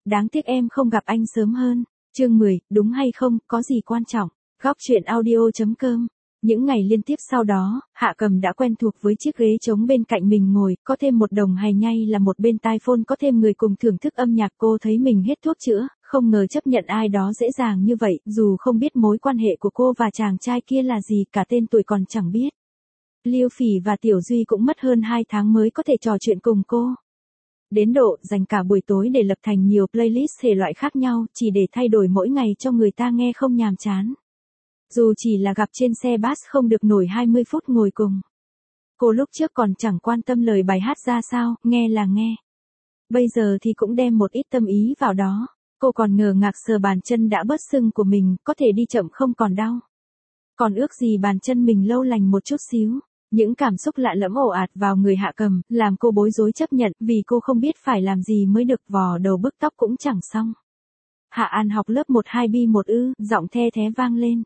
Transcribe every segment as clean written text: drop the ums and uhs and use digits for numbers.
đáng tiếc em không gặp anh sớm hơn. Chương 10, đúng hay không, có gì quan trọng. Góc truyện audio.com. Những ngày liên tiếp sau đó, Hạ Cầm đã quen thuộc với chiếc ghế trống bên cạnh mình ngồi, có thêm một đồng hài nhay là một bên tai phone, có thêm người cùng thưởng thức âm nhạc. Cô thấy mình hết thuốc chữa, không ngờ chấp nhận ai đó dễ dàng như vậy, dù không biết mối quan hệ của cô và chàng trai kia là gì, cả tên tuổi còn chẳng biết. Liêu Phỉ và Tiểu Duy cũng mất hơn 2 tháng mới có thể trò chuyện cùng cô. Đến độ dành cả buổi tối để lập thành nhiều playlist thể loại khác nhau, chỉ để thay đổi mỗi ngày cho người ta nghe không nhàm chán. Dù chỉ là gặp trên xe bus không được nổi 20 phút ngồi cùng. Cô lúc trước còn chẳng quan tâm lời bài hát ra sao, nghe là nghe. Bây giờ thì cũng đem một ít tâm ý vào đó. Cô còn ngờ ngạc sờ bàn chân đã bớt sưng của mình, có thể đi chậm không còn đau. Còn ước gì bàn chân mình lâu lành một chút xíu. Những cảm xúc lạ lẫm ồ ạt vào người Hạ Cầm, làm cô bối rối chấp nhận, vì cô không biết phải làm gì mới được, vò đầu bứt tóc cũng chẳng xong. Hạ An học lớp 1-2B1 ư, giọng the thé vang lên.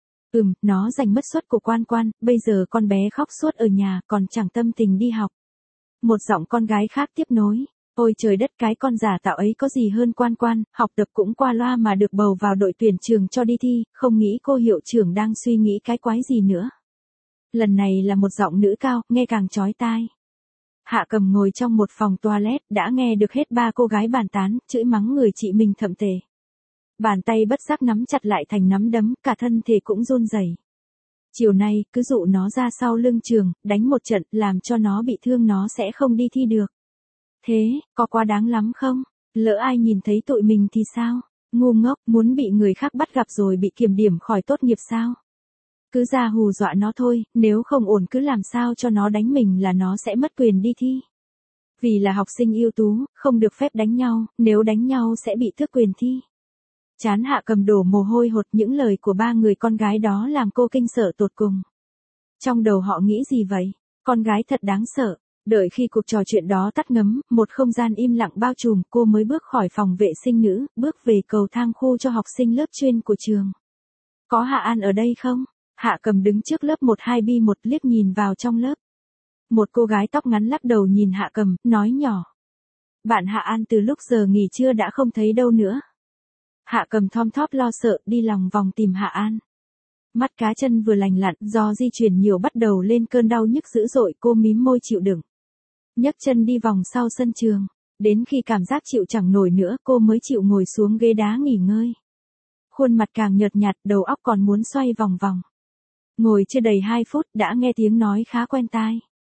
Nó giành mất suất của Quan Quan, bây giờ con bé khóc suốt ở nhà, còn chẳng tâm tình đi học. Một giọng con gái khác tiếp nối. Ôi trời đất, cái con giả tạo ấy có gì hơn Quan Quan, học tập cũng qua loa mà được bầu vào đội tuyển trường cho đi thi, không nghĩ cô hiệu trưởng đang suy nghĩ cái quái gì nữa. Lần này là một giọng nữ cao, nghe càng chói tai. Hạ Cầm ngồi trong một phòng toilet, đã nghe được hết ba cô gái bàn tán, chửi mắng người chị mình thậm tệ. Bàn tay bất giác nắm chặt lại thành nắm đấm, cả thân thể cũng run rẩy. Chiều nay, cứ dụ nó ra sau lưng trường, đánh một trận, làm cho nó bị thương, nó sẽ không đi thi được. Thế, có quá đáng lắm không? Lỡ ai nhìn thấy tụi mình thì sao? Ngu ngốc, muốn bị người khác bắt gặp rồi bị kiểm điểm khỏi tốt nghiệp sao? Cứ ra hù dọa nó thôi, nếu không ổn cứ làm sao cho nó đánh mình là nó sẽ mất quyền đi thi. Vì là học sinh ưu tú, không được phép đánh nhau, nếu đánh nhau sẽ bị tước quyền thi. Chán Hạ Cầm đổ mồ hôi hột, những lời của ba người con gái đó làm cô kinh sợ tột cùng. Trong đầu họ nghĩ gì vậy? Con gái thật đáng sợ. Đợi khi cuộc trò chuyện đó tắt ngấm, một không gian im lặng bao trùm, cô mới bước khỏi phòng vệ sinh nữ, bước về cầu thang khu cho học sinh lớp chuyên của trường. Có Hạ An ở đây không? Hạ Cầm đứng trước lớp 1-2B1 liếc nhìn vào trong lớp. Một cô gái tóc ngắn lắc đầu nhìn Hạ Cầm, nói nhỏ. Bạn Hạ An từ lúc giờ nghỉ trưa đã không thấy đâu nữa. Hạ Cầm thom thóp lo sợ đi lòng vòng tìm Hạ An. Mắt cá chân vừa lành lặn do di chuyển nhiều bắt đầu lên cơn đau nhức dữ dội, cô mím môi chịu đựng. Nhấc chân đi vòng sau sân trường. Đến khi cảm giác chịu chẳng nổi nữa cô mới chịu ngồi xuống ghế đá nghỉ ngơi. Khuôn mặt càng nhợt nhạt, đầu óc còn muốn xoay vòng vòng. Ngồi chưa đầy 2 phút đã nghe tiếng nói khá quen tai.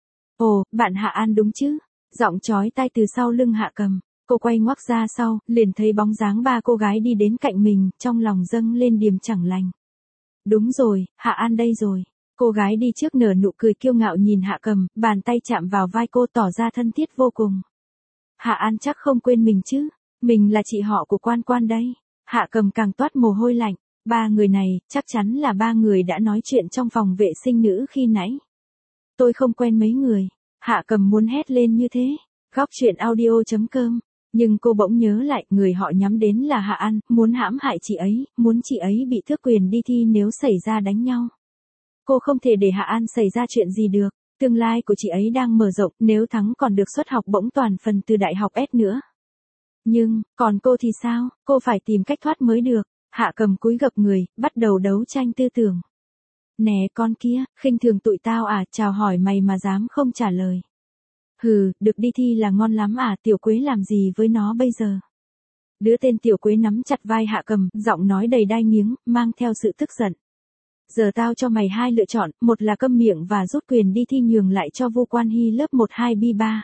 Ồ, bạn Hạ An đúng chứ? Giọng chói tai từ sau lưng Hạ Cầm. Cô quay ngoắc ra sau, liền thấy bóng dáng ba cô gái đi đến cạnh mình, trong lòng dâng lên điềm chẳng lành. Đúng rồi, Hạ An đây rồi. Cô gái đi trước nở nụ cười kiêu ngạo nhìn Hạ Cầm, bàn tay chạm vào vai cô tỏ ra thân thiết vô cùng. Hạ An chắc không quên mình chứ? Mình là chị họ của Quan Quan đây. Hạ Cầm càng toát mồ hôi lạnh. Ba người này, chắc chắn là ba người đã nói chuyện trong phòng vệ sinh nữ khi nãy. Tôi không quen mấy người. Hạ Cầm muốn hét lên như thế. Góc truyện audio.com. Nhưng cô bỗng nhớ lại, người họ nhắm đến là Hạ An, muốn hãm hại chị ấy, muốn chị ấy bị tước quyền đi thi nếu xảy ra đánh nhau. Cô không thể để Hạ An xảy ra chuyện gì được. Tương lai của chị ấy đang mở rộng, nếu thắng còn được suất học bổng toàn phần từ đại học S nữa. Nhưng, còn cô thì sao? Cô phải tìm cách thoát mới được. Hạ Cầm cúi gập người, bắt đầu đấu tranh tư tưởng. Nè con kia, khinh thường tụi tao à, chào hỏi mày mà dám không trả lời. Hừ, được đi thi là ngon lắm à, Tiểu Quế làm gì với nó bây giờ? Đứa tên Tiểu Quế nắm chặt vai Hạ Cầm, giọng nói đầy đai nghiếng, mang theo sự tức giận. Giờ tao cho mày 2 lựa chọn, một là câm miệng và rút quyền đi thi nhường lại cho Vu Quan Hy lớp 1-2B3.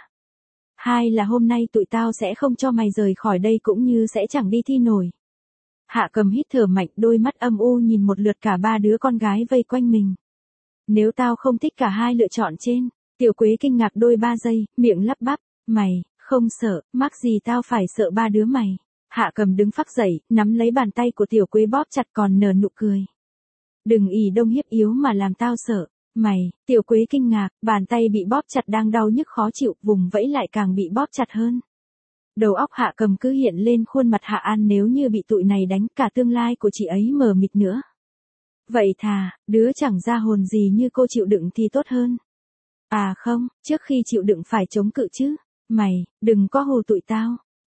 2 là hôm nay tụi tao sẽ không cho mày rời khỏi đây cũng như sẽ chẳng đi thi nổi. Hạ Cầm hít thở mạnh, đôi mắt âm u nhìn một lượt cả ba đứa con gái vây quanh mình. Nếu tao không thích cả 2 lựa chọn trên. Tiểu Quế kinh ngạc đôi 3 giây, miệng lắp bắp. Mày, không sợ, mắc gì tao phải sợ ba đứa mày. Hạ Cầm đứng phác dậy, nắm lấy bàn tay của Tiểu Quế bóp chặt còn nở nụ cười. Đừng ỷ đông hiếp yếu mà làm tao sợ. Mày, Tiểu Quế kinh ngạc, bàn tay bị bóp chặt đang đau nhức khó chịu, vùng vẫy lại càng bị bóp chặt hơn. Đầu óc Hạ Cầm cứ hiện lên khuôn mặt Hạ An nếu như bị tụi này đánh, cả tương lai của chị ấy mờ mịt nữa. Vậy thà, đứa chẳng ra hồn gì như cô chịu đựng thì tốt hơn. À không, trước khi chịu đựng phải chống cự chứ. Mày, đừng có hù tụi tao.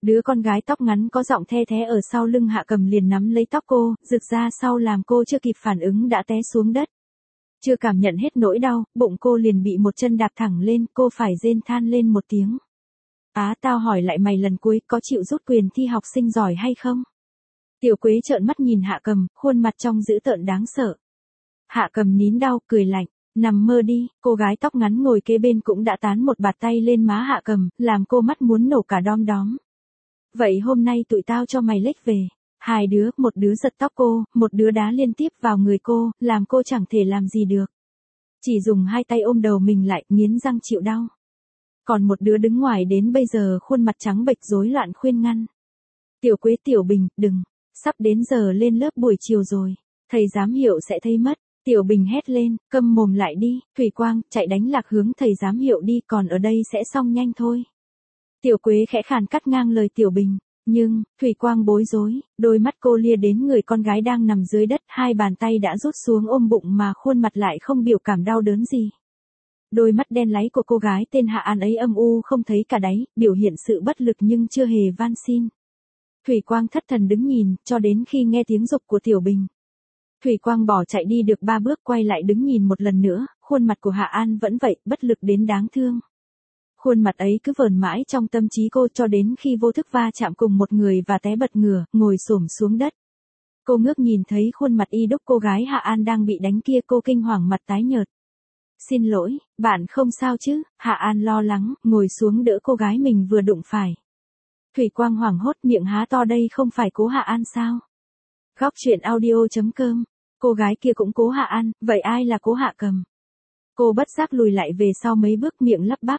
Đứa con gái tóc ngắn có giọng the thé ở sau lưng Hạ Cầm liền nắm lấy tóc cô, giựt ra sau làm cô chưa kịp phản ứng đã té xuống đất. Chưa cảm nhận hết nỗi đau, bụng cô liền bị một chân đạp thẳng lên, cô phải rên than lên một tiếng. Tao hỏi lại mày lần cuối, có chịu rút quyền thi học sinh giỏi hay không? Tiểu Quế trợn mắt nhìn Hạ Cầm, khuôn mặt trong dữ tợn đáng sợ. Hạ Cầm nín đau, cười lạnh, nằm mơ đi, cô gái tóc ngắn ngồi kế bên cũng đã tán một bạt tay lên má Hạ Cầm, làm cô mắt muốn nổ cả đom đóm. Vậy hôm nay tụi tao cho mày lếch về. Hai đứa, một đứa giật tóc cô, một đứa đá liên tiếp vào người cô, làm cô chẳng thể làm gì được. Chỉ dùng hai tay ôm đầu mình lại, nghiến răng chịu đau. Còn một đứa đứng ngoài đến bây giờ khuôn mặt trắng bệch rối loạn khuyên ngăn. Tiểu Quế, Tiểu Bình, đừng, sắp đến giờ lên lớp buổi chiều rồi, thầy giám hiệu sẽ thấy mất. Tiểu Bình hét lên, câm mồm lại đi, Thủy Quang, chạy đánh lạc hướng thầy giám hiệu đi, còn ở đây sẽ xong nhanh thôi. Tiểu Quế khẽ khàn cắt ngang lời Tiểu Bình, nhưng, Thủy Quang bối rối, đôi mắt cô lia đến người con gái đang nằm dưới đất, hai bàn tay đã rút xuống ôm bụng mà khuôn mặt lại không biểu cảm đau đớn gì. Đôi mắt đen láy của cô gái tên Hạ An ấy âm u không thấy cả đáy, biểu hiện sự bất lực nhưng chưa hề van xin. Thủy Quang thất thần đứng nhìn, cho đến khi nghe tiếng giục của Tiểu Bình. Thủy Quang bỏ chạy đi được 3 bước quay lại đứng nhìn một lần nữa, khuôn mặt của Hạ An vẫn vậy, bất lực đến đáng thương. Khuôn mặt ấy cứ vờn mãi trong tâm trí cô cho đến khi vô thức va chạm cùng một người và té bật ngửa, ngồi xổm xuống đất. Cô ngước nhìn thấy khuôn mặt y đúc cô gái Hạ An đang bị đánh kia, cô kinh hoàng mặt tái nhợt. Xin lỗi, bạn không sao chứ? Hạ An lo lắng, ngồi xuống đỡ cô gái mình vừa đụng phải. Thủy Quang hoảng hốt miệng há to, đây không phải Cố Hạ An sao? Góc truyện audio.com. Cô gái kia cũng Cố Hạ An, vậy ai là Cố Hạ Cầm? Cô bất giác lùi lại về sau mấy bước miệng lắp bắp.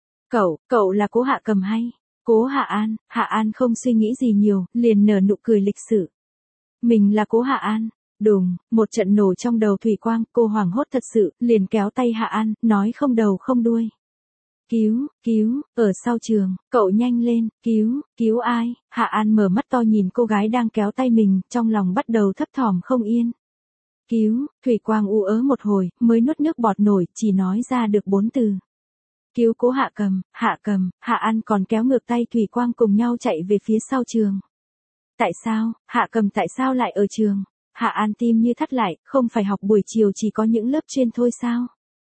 Cậu là Cố Hạ Cầm hay? Cố Hạ An. Hạ An không suy nghĩ gì nhiều, liền nở nụ cười lịch sự. Mình là Cố Hạ An. Đùng, một trận nổ trong đầu Thủy Quang, cô hoảng hốt thật sự, liền kéo tay Hạ An, nói không đầu không đuôi. Cứu, ở sau trường, cậu nhanh lên, cứu ai? Hạ An mở mắt to nhìn cô gái đang kéo tay mình, trong lòng bắt đầu thấp thỏm không yên. Thủy Quang u ớ một hồi, mới nuốt nước bọt nổi, chỉ nói ra được 4 từ. Cứu Cố Hạ Cầm. Hạ An còn kéo ngược tay Thủy Quang cùng nhau chạy về phía sau trường. Tại sao, Hạ Cầm tại sao lại ở trường? Hạ An tim như thắt lại, không phải học buổi chiều chỉ có những lớp chuyên thôi sao?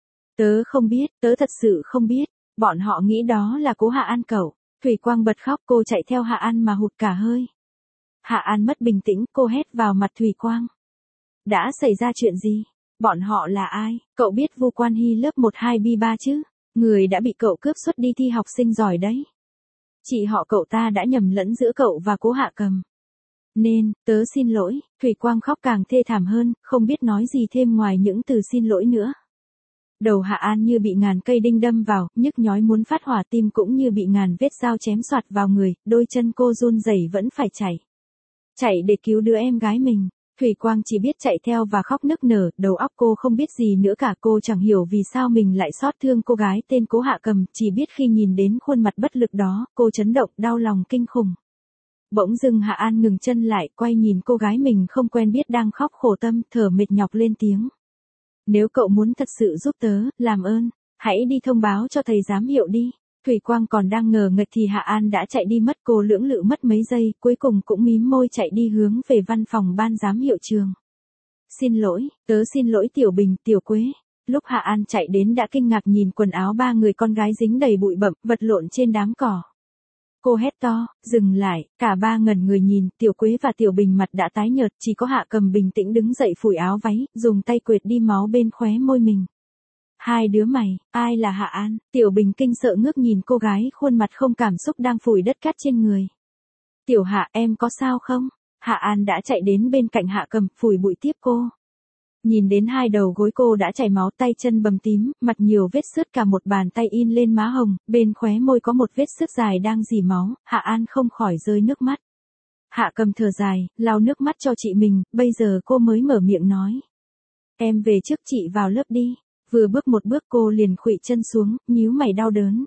Tớ không biết, tớ thật sự không biết, bọn họ nghĩ đó là Cố Hạ An cậu. Thủy Quang bật khóc, cô chạy theo Hạ An mà hụt cả hơi. Hạ An mất bình tĩnh, cô hét vào mặt Thủy Quang. Đã xảy ra chuyện gì? Bọn họ là ai? Cậu biết Vu Quan Hy lớp 1-2-B3 chứ? Người đã bị cậu cướp suất đi thi học sinh giỏi đấy. Chị họ cậu ta đã nhầm lẫn giữa cậu và Cố Hạ Cầm. Nên, tớ xin lỗi. Thủy Quang khóc càng thê thảm hơn, không biết nói gì thêm ngoài những từ xin lỗi nữa. Đầu Hạ An như bị ngàn cây đinh đâm vào, nhức nhói muốn phát hỏa, tim cũng như bị ngàn vết dao chém xoạt vào người, đôi chân cô run rẩy vẫn phải chạy. Chạy để cứu đứa em gái mình. Thủy Quang chỉ biết chạy theo và khóc nức nở, đầu óc cô không biết gì nữa cả, cô chẳng hiểu vì sao mình lại xót thương cô gái tên Cố Hạ Cầm, chỉ biết khi nhìn đến khuôn mặt bất lực đó, cô chấn động, đau lòng kinh khủng. Bỗng dưng Hạ An ngừng chân lại, quay nhìn cô gái mình không quen biết đang khóc khổ tâm, thở mệt nhọc lên tiếng. Nếu cậu muốn thật sự giúp tớ, làm ơn, hãy đi thông báo cho thầy giám hiệu đi. Thủy Quang còn đang ngờ nghệch thì Hạ An đã chạy đi mất, cô lưỡng lự mất mấy giây, cuối cùng cũng mím môi chạy đi hướng về văn phòng ban giám hiệu trường. Xin lỗi, tớ xin lỗi Tiểu Bình, Tiểu Quế. Lúc Hạ An chạy đến đã kinh ngạc nhìn quần áo 3 người con gái dính đầy bụi bặm, vật lộn trên đám cỏ. Cô hét to, dừng lại, cả 3 ngẩn người nhìn, Tiểu Quế và Tiểu Bình mặt đã tái nhợt, chỉ có Hạ Cầm bình tĩnh đứng dậy phủi áo váy, dùng tay quệt đi máu bên khóe môi mình. Hai đứa mày, ai là Hạ An? Tiểu Bình kinh sợ ngước nhìn cô gái khuôn mặt không cảm xúc đang phủi đất cát trên người. Tiểu Hạ, em có sao không? Hạ An đã chạy đến bên cạnh Hạ Cầm, phủi bụi tiếp cô. Nhìn đến hai đầu gối cô đã chảy máu, tay chân bầm tím, mặt nhiều vết sứt, cả một bàn tay in lên má hồng, bên khóe môi có một vết xước dài đang rỉ máu, Hạ An không khỏi rơi nước mắt. Hạ Cầm thở dài, lau nước mắt cho chị mình, bây giờ cô mới mở miệng nói. Em về trước chị vào lớp đi. Vừa bước một bước cô liền khuỵu chân xuống, nhíu mày đau đớn.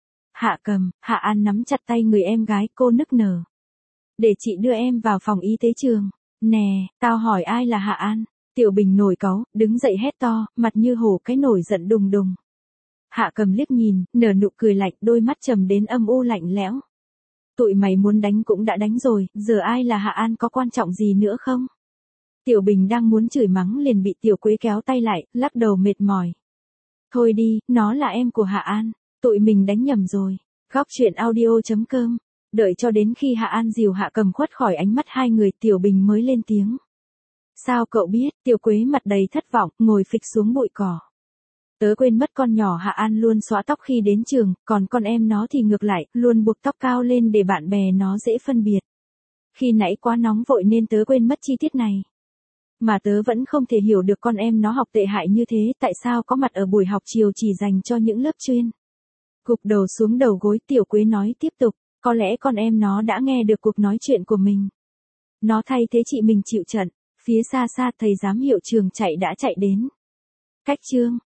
Hạ Cầm, Hạ An nắm chặt tay người em gái, cô nức nở. Để chị đưa em vào phòng y tế trường. Nè, tao hỏi ai là Hạ An? Tiểu Bình nổi cáu, đứng dậy hét to, mặt như hổ cái nổi giận đùng đùng. Hạ Cầm liếc nhìn, nở nụ cười lạnh, đôi mắt trầm đến âm u lạnh lẽo. Tụi mày muốn đánh cũng đã đánh rồi, giờ ai là Hạ An có quan trọng gì nữa không? Tiểu Bình đang muốn chửi mắng liền bị Tiểu Quế kéo tay lại, lắc đầu mệt mỏi. Thôi đi, nó là em của Hạ An, tụi mình đánh nhầm rồi. Góc truyện audio.com. Đợi cho đến khi Hạ An dìu Hạ Cầm khuất khỏi ánh mắt hai người, Tiểu Bình mới lên tiếng. Sao cậu biết? Tiểu Quế mặt đầy thất vọng, ngồi phịch xuống bụi cỏ. Tớ quên mất con nhỏ Hạ An luôn xõa tóc khi đến trường, còn con em nó thì ngược lại, luôn buộc tóc cao lên để bạn bè nó dễ phân biệt. Khi nãy quá nóng vội nên tớ quên mất chi tiết này. Mà tớ vẫn không thể hiểu được con em nó học tệ hại như thế, tại sao có mặt ở buổi học chiều chỉ dành cho những lớp chuyên. Gục đầu xuống đầu gối, Tiểu Quế nói tiếp tục, có lẽ con em nó đã nghe được cuộc nói chuyện của mình. Nó thay thế chị mình chịu trận, phía xa xa thầy giám hiệu trường chạy đã chạy đến. Cách chương